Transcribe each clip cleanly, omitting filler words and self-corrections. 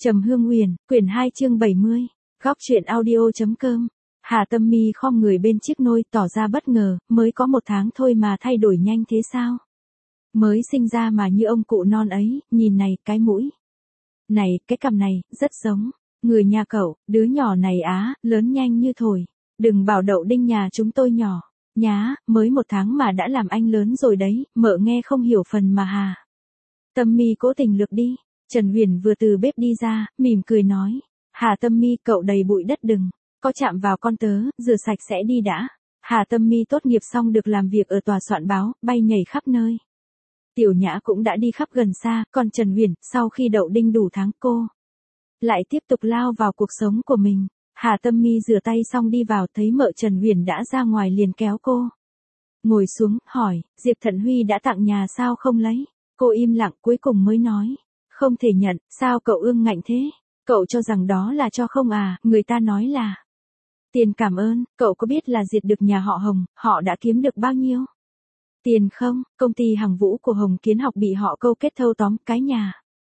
Trầm Hương Huyền, quyển 2 chương 70, góc truyện audio.com. Hà Tâm Mi khom người bên chiếc nôi tỏ ra bất ngờ, mới có 1 tháng thôi mà thay đổi nhanh thế sao? Mới sinh ra mà như ông cụ non ấy, nhìn này, cái mũi này, cái cằm này, rất giống người nhà cậu, đứa nhỏ này á, lớn nhanh như thổi. Đừng bảo Đậu Đinh nhà chúng tôi nhỏ, nhá, mới 1 tháng mà đã làm anh lớn rồi đấy, mợ nghe không hiểu phần mà Hà Tâm Mi cố tình lược đi. Trần Huyền vừa từ bếp đi ra, mỉm cười nói, Hà Tâm Mi, cậu đầy bụi đất đừng có chạm vào con tớ, rửa sạch sẽ đi đã. Hà Tâm Mi tốt nghiệp xong được làm việc ở tòa soạn báo, bay nhảy khắp nơi. Tiểu Nhã cũng đã đi khắp gần xa, còn Trần Huyền, sau khi Đậu Đinh đủ tháng cô lại tiếp tục lao vào cuộc sống của mình. Hà Tâm Mi rửa tay xong đi vào, thấy mợ Trần Huyền đã ra ngoài liền kéo cô ngồi xuống, hỏi, Diệp Thận Huy đã tặng nhà sao không lấy? Cô im lặng cuối cùng mới nói, không thể nhận. Sao cậu ương ngạnh thế? Cậu cho rằng đó là cho không à? Người ta nói là tiền cảm ơn. Cậu có biết là diệt được nhà họ Hồng, họ đã kiếm được bao nhiêu tiền không? Công ty hàng vũ của Hồng Kiến Học bị họ câu kết thâu tóm, cái nhà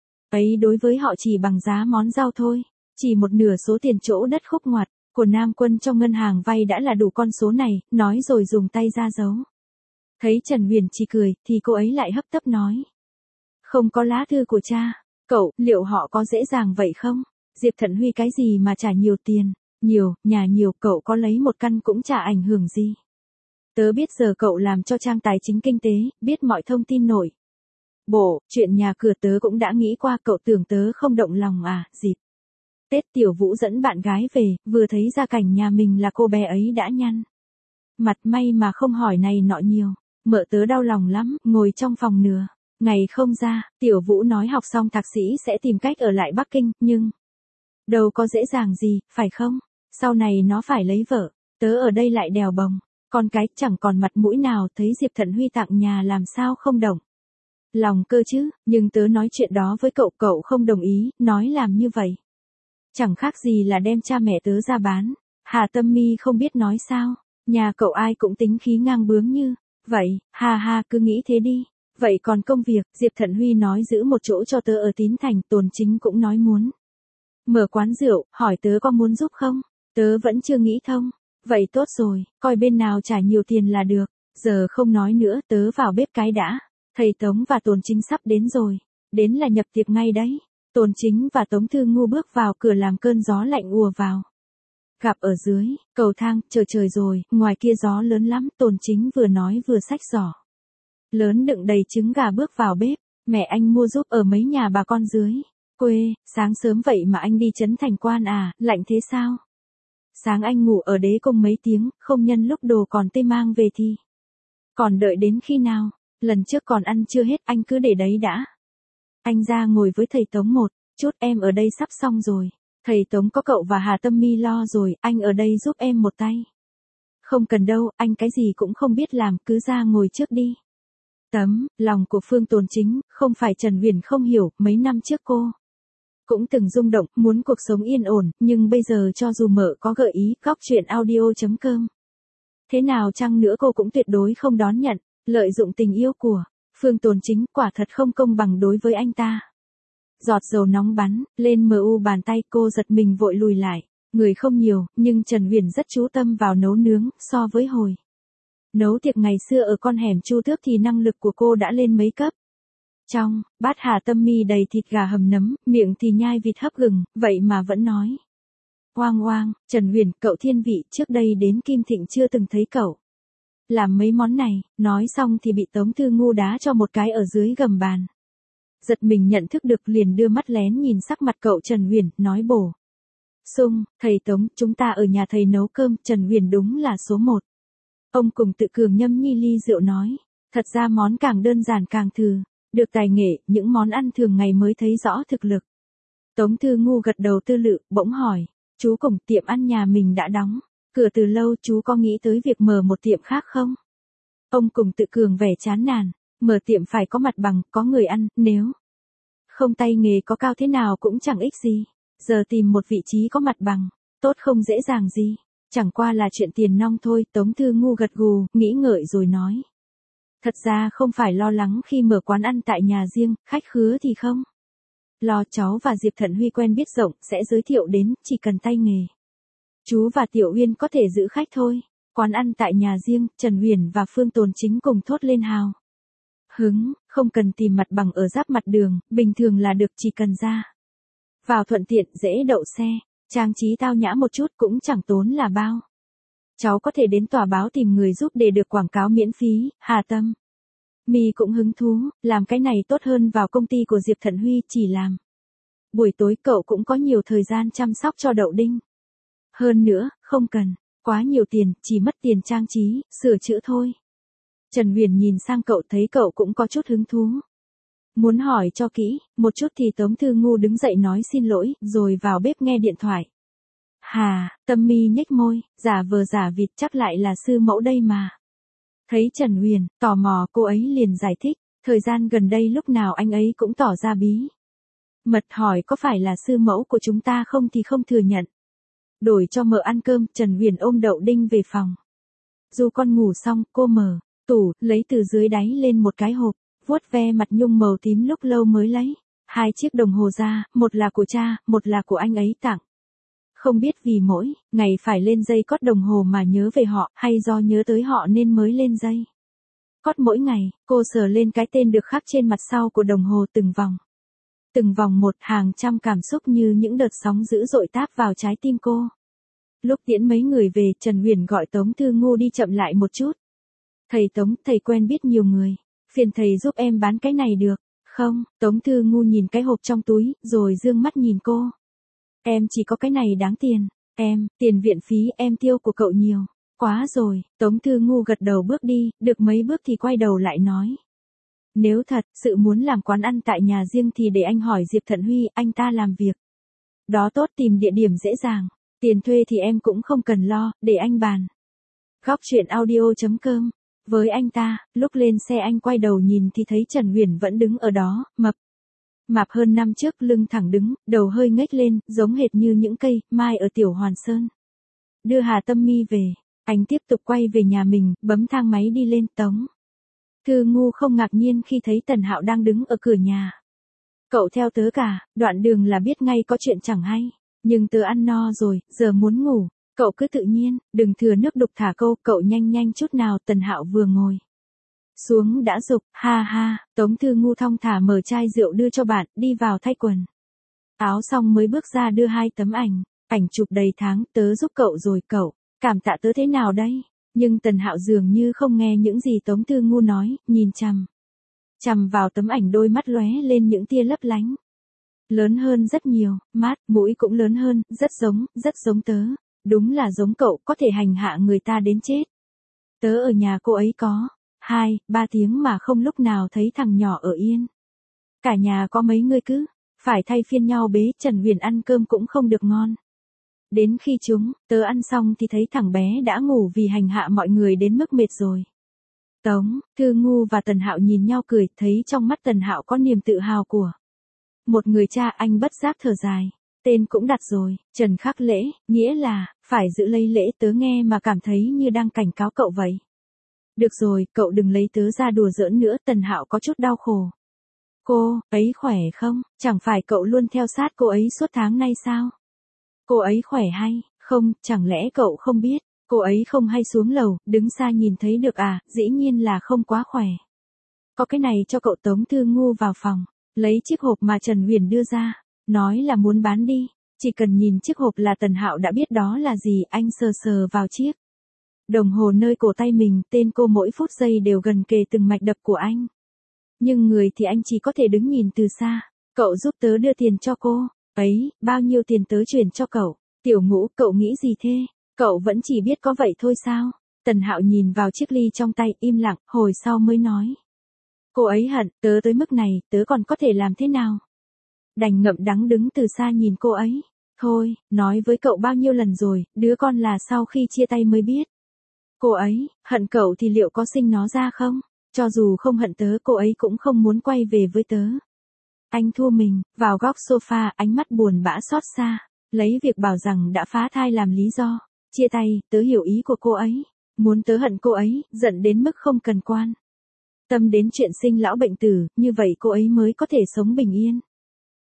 ấy đối với họ chỉ bằng giá món rau thôi. Chỉ 1/2 số tiền chỗ đất khúc ngoặt của Nam Quân trong ngân hàng vay đã là đủ con số này, nói rồi dùng tay ra dấu. Thấy Trần Huyền chỉ cười, thì cô ấy lại hấp tấp nói, không có lá thư của cha. Cậu, liệu họ có dễ dàng vậy không? Diệp Thận Huy cái gì mà trả nhiều tiền? Nhiều, nhà nhiều, cậu có lấy 1 căn cũng chả ảnh hưởng gì. Tớ biết giờ cậu làm cho trang tài chính kinh tế, biết mọi thông tin nổi bộ, chuyện nhà cửa tớ cũng đã nghĩ qua, cậu tưởng tớ không động lòng à? Dịp Tết Tiểu Vũ dẫn bạn gái về, vừa thấy ra cảnh nhà mình là cô bé ấy đã nhăn mặt, may mà không hỏi này nọ nhiều. Mợ tớ đau lòng lắm, ngồi trong phòng nửa ngày không ra. Tiểu Vũ nói học xong thạc sĩ sẽ tìm cách ở lại Bắc Kinh, nhưng đâu có dễ dàng gì, phải không? Sau này nó phải lấy vợ, tớ ở đây lại đèo bồng con cái, chẳng còn mặt mũi nào. Thấy Diệp Thận Huy tặng nhà làm sao không động lòng cơ chứ? Nhưng tớ nói chuyện đó với cậu, cậu không đồng ý, nói làm như vậy chẳng khác gì là đem cha mẹ tớ ra bán. Hà Tâm Mi không biết nói sao. Nhà cậu ai cũng tính khí ngang bướng như vậy. Ha ha, cứ nghĩ thế đi. Vậy còn công việc? Diệp Thận Huy nói giữ một chỗ cho tớ ở Tín Thành. Tồn Chính cũng nói muốn mở quán rượu, hỏi tớ có muốn giúp không? Tớ vẫn chưa nghĩ thông. Vậy tốt rồi, coi bên nào trả nhiều tiền là được. Giờ không nói nữa, tớ vào bếp cái đã. Thầy Tống và Tồn Chính sắp đến rồi. Đến là nhập tiệc ngay đấy. Tồn Chính và Tống Thư Ngu bước vào cửa làm cơn gió lạnh ùa vào. Gặp ở dưới cầu thang, trời rồi, ngoài kia gió lớn lắm. Tồn Chính vừa nói vừa xách giỏ lớn đựng đầy trứng gà bước vào bếp. Mẹ anh mua giúp ở mấy nhà bà con dưới quê. Sáng sớm vậy mà anh đi Trấn Thành Quan à? Lạnh thế sao? Sáng anh ngủ ở Đế Cung mấy tiếng, không nhân lúc đồ còn tê mang về thì còn đợi đến khi nào? Lần trước còn ăn chưa hết, anh cứ để đấy đã. Anh ra ngồi với thầy Tống một chút, em ở đây sắp xong rồi. Thầy Tống có cậu và Hà Tâm Mi lo rồi, anh ở đây giúp em một tay. Không cần đâu, anh cái gì cũng không biết làm, cứ ra ngồi trước đi. Lòng của Phương Tồn Chính, không phải Trần Huyền không hiểu, mấy năm trước cô cũng từng rung động, muốn cuộc sống yên ổn, nhưng bây giờ cho dù mợ có gợi ý, góc truyện audio.com thế nào chăng nữa cô cũng tuyệt đối không đón nhận. Lợi dụng tình yêu của Phương Tồn Chính quả thật không công bằng đối với anh ta. Giọt dầu nóng bắn lên bàn tay, cô giật mình vội lùi lại. Người không nhiều, nhưng Trần Huyền rất chú tâm vào nấu nướng. So với hồi nấu tiệc ngày xưa ở con hẻm Chu Tước thì năng lực của cô đã lên mấy cấp. Trong bát Hà Tâm Mi đầy thịt gà hầm nấm, miệng thì nhai vịt hấp gừng, vậy mà vẫn nói oang oang. Trần Huyền, cậu thiên vị, trước đây đến Kim Thịnh chưa từng thấy cậu làm mấy món này. Nói xong thì bị Tống Thư Ngu đá cho một cái ở dưới gầm bàn. Giật mình nhận thức được, liền đưa mắt lén nhìn sắc mặt cậu Trần Huyền, nói bổ sung, thầy Tống, chúng ta ở nhà thầy nấu cơm. Trần Huyền đúng là số 1. Ông cùng tự cường nhâm nhi ly rượu nói, thật ra món càng đơn giản càng thừ được tài nghệ, những món ăn thường ngày mới thấy rõ thực lực. Tống Thư Ngu gật đầu tư lự, bỗng hỏi, chú cùng tiệm ăn nhà mình đã đóng cửa từ lâu, chú có nghĩ tới việc mở một tiệm khác không? Ông cùng tự cường vẻ chán nản, mở tiệm phải có mặt bằng, có người ăn, nếu không tay nghề có cao thế nào cũng chẳng ích gì. Giờ tìm một vị trí có mặt bằng tốt không dễ dàng gì, chẳng qua là chuyện tiền nong thôi. Tống Thư Ngu gật gù, nghĩ ngợi rồi nói, thật ra không phải lo lắng khi mở quán ăn tại nhà riêng, khách khứa thì không lo cháu và Diệp Thận Huy quen biết rộng, sẽ giới thiệu đến, chỉ cần tay nghề. Chú và Tiểu Uyên có thể giữ khách thôi. Quán ăn tại nhà riêng, Trần Huyền và Phương Tồn Chính cùng thốt lên hào hứng, không cần tìm mặt bằng ở giáp mặt đường, bình thường là được, chỉ cần ra vào thuận tiện, dễ đậu xe, trang trí tao nhã một chút cũng chẳng tốn là bao. Cháu có thể đến tòa báo tìm người giúp để được quảng cáo miễn phí. Hà Tâm Mi cũng hứng thú, làm cái này tốt hơn vào công ty của Diệp Thận Huy, chỉ làm buổi tối cậu cũng có nhiều thời gian chăm sóc cho Đậu Đinh. Hơn nữa, không cần quá nhiều tiền, chỉ mất tiền trang trí, sửa chữa thôi. Trần Huyền nhìn sang cậu, thấy cậu cũng có chút hứng thú. Muốn hỏi cho kỹ, một chút thì Tống Thư Ngu đứng dậy nói xin lỗi, rồi vào bếp nghe điện thoại. Hà, Tâm Mi nhếch môi, giả vờ giả vịt, chắc lại là sư mẫu đây mà. Thấy Trần Huyền, tò mò, cô ấy liền giải thích, thời gian gần đây lúc nào anh ấy cũng tỏ ra bí mật hỏi có phải là sư mẫu của chúng ta không thì không thừa nhận. Đổi cho mợ ăn cơm, Trần Huyền ôm Đậu Đinh về phòng. Dù con ngủ xong, cô mở tủ, lấy từ dưới đáy lên một cái hộp, vuốt ve mặt nhung màu tím lúc lâu mới lấy 2 chiếc đồng hồ ra, một là của cha, một là của anh ấy tặng. Không biết vì mỗi ngày phải lên dây cót đồng hồ mà nhớ về họ, hay do nhớ tới họ nên mới lên dây cót mỗi ngày. Cô sờ lên cái tên được khắc trên mặt sau của đồng hồ, từng vòng một, hàng trăm cảm xúc như những đợt sóng dữ dội táp vào trái tim cô. Lúc tiễn mấy người về, Trần Huyền gọi Tống Thư Ngu đi chậm lại một chút. Thầy Tống, thầy quen biết nhiều người, phiền thầy giúp em bán cái này được không? Tống Thư Ngu nhìn cái hộp trong túi, rồi dương mắt nhìn cô. Em chỉ có cái này đáng tiền. Tiền viện phí em tiêu của cậu nhiều quá rồi. Tống Thư Ngu gật đầu bước đi, được mấy bước thì quay đầu lại nói. Nếu thật sự muốn làm quán ăn tại nhà riêng thì để anh hỏi Diệp Thận Huy, anh ta làm việc đó tốt, tìm địa điểm dễ dàng. Tiền thuê thì em cũng không cần lo, để anh bàn. Góc truyện audio.com. Với anh ta, lúc lên xe anh quay đầu nhìn thì thấy Trần Huyền vẫn đứng ở đó, mạp hơn năm trước, lưng thẳng đứng, đầu hơi ngếch lên, giống hệt như những cây mai ở Tiểu Hoàn Sơn. Đưa Hà Tâm Mi về, anh tiếp tục quay về nhà mình, bấm thang máy đi lên. Tống Thư Ngu không ngạc nhiên khi thấy Tần Hạo đang đứng ở cửa nhà. Cậu theo tớ cả, đoạn đường là biết ngay có chuyện chẳng hay. Nhưng tớ ăn no rồi, giờ muốn ngủ. Cậu cứ tự nhiên, đừng thừa nước đục thả câu, cậu nhanh chút nào. Tần Hạo vừa ngồi xuống đã giục, ha ha. Tống Thư Ngu thong thả mở chai rượu đưa cho bạn, đi vào thay quần áo xong mới bước ra đưa 2 tấm ảnh chụp đầy tháng. Tớ giúp cậu rồi, cậu cảm tạ tớ thế nào đây? Nhưng Tần Hạo dường như không nghe những gì Tống Thư Ngu nói, nhìn chằm vào tấm ảnh, đôi mắt lóe lên những tia lấp lánh. Lớn hơn rất nhiều, mắt, mũi cũng lớn hơn, rất giống tớ. Đúng là giống cậu, có thể hành hạ người ta đến chết. Tớ ở nhà cô ấy có 2-3 tiếng mà không lúc nào thấy thằng nhỏ ở yên. Cả nhà có mấy người cứ phải thay phiên nhau bế. Trần Huyền ăn cơm cũng không được ngon. Đến khi tớ ăn xong thì thấy thằng bé đã ngủ vì hành hạ mọi người đến mức mệt rồi. Tống Thư Ngu và Tần Hạo nhìn nhau cười, thấy trong mắt Tần Hạo có niềm tự hào của một người cha. Anh bất giác thở dài. Tên cũng đặt rồi, Trần Khắc Lễ, nghĩa là phải giữ lấy lễ. Tớ nghe mà cảm thấy như đang cảnh cáo cậu vậy. Được rồi, cậu đừng lấy tớ ra đùa giỡn nữa. Tần Hạo có chút đau khổ. Cô ấy khỏe không? Chẳng phải cậu luôn theo sát cô ấy suốt tháng nay sao? Cô ấy khỏe hay không? Chẳng lẽ cậu không biết? Cô ấy không hay xuống lầu, đứng xa nhìn thấy được à? Dĩ nhiên là không quá khỏe. Có cái này cho cậu. Tống Thư Ngu vào phòng, lấy chiếc hộp mà Trần Huyền đưa ra, nói là muốn bán đi. Chỉ cần nhìn chiếc hộp là Tần Hạo đã biết đó là gì. Anh sờ vào chiếc đồng hồ nơi cổ tay mình, tên cô mỗi phút giây đều gần kề từng mạch đập của anh. Nhưng người thì anh chỉ có thể đứng nhìn từ xa. Cậu giúp tớ đưa tiền cho cô ấy, bao nhiêu tiền tớ chuyển cho cậu? Tiểu Ngũ, cậu nghĩ gì thế? Cậu vẫn chỉ biết có vậy thôi sao? Tần Hạo nhìn vào chiếc ly trong tay, im lặng, hồi sau mới nói. Cô ấy hận tớ tới mức này, tớ còn có thể làm thế nào? Đành ngậm đắng đứng từ xa nhìn cô ấy. Thôi, nói với cậu bao nhiêu lần rồi, đứa con là sau khi chia tay mới biết. Cô ấy hận cậu thì liệu có sinh nó ra không? Cho dù không hận tớ, cô ấy cũng không muốn quay về với tớ. Anh thua mình, vào góc sofa, ánh mắt buồn bã xót xa, lấy việc bảo rằng đã phá thai làm lý do. Chia tay, tớ hiểu ý của cô ấy. Muốn tớ hận cô ấy, giận đến mức không cần quan tâm đến chuyện sinh lão bệnh tử, như vậy cô ấy mới có thể sống bình yên.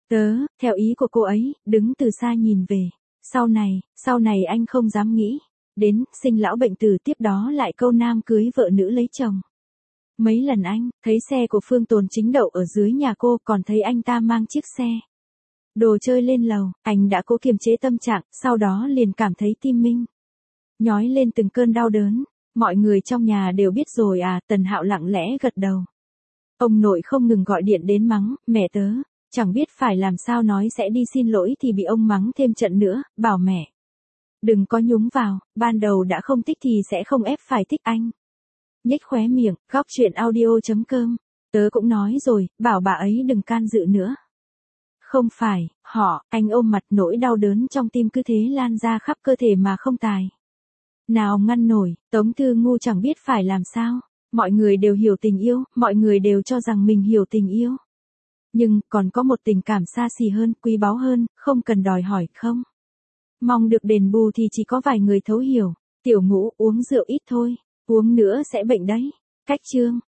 Theo ý của cô ấy, đứng từ xa nhìn về. Sau này anh không dám nghĩ. Đến, sinh lão bệnh tử tiếp đó lại câu nam cưới vợ nữ lấy chồng. Mấy lần anh, thấy xe của Phương Tồn Chính đậu ở dưới nhà cô, còn thấy anh ta mang chiếc xe đồ chơi lên lầu, anh đã cố kiềm chế tâm trạng, sau đó liền cảm thấy tim mình nhói lên từng cơn đau đớn. Mọi người trong nhà đều biết rồi à, Tần Hạo lặng lẽ gật đầu. Ông nội không ngừng gọi điện đến mắng, mẹ tớ, chẳng biết phải làm sao nói sẽ đi xin lỗi thì bị ông mắng thêm trận nữa, bảo mẹ đừng có nhúng vào, ban đầu đã không thích thì sẽ không ép phải thích anh. Nhếch khóe miệng, góc chuyện audio.com. Tớ cũng nói rồi, bảo bà ấy đừng can dự nữa. Không phải, anh ôm mặt, nỗi đau đớn trong tim cứ thế lan ra khắp cơ thể mà không tài nào ngăn nổi. Tống Thư Ngu chẳng biết phải làm sao. Mọi người đều hiểu tình yêu, mọi người đều cho rằng mình hiểu tình yêu. Nhưng, còn có một tình cảm xa xỉ hơn, quý báu hơn, không cần đòi hỏi, không mong được đền bù thì chỉ có vài người thấu hiểu. Tiểu Ngũ, uống rượu ít thôi, uống nữa sẽ bệnh đấy. Cách chương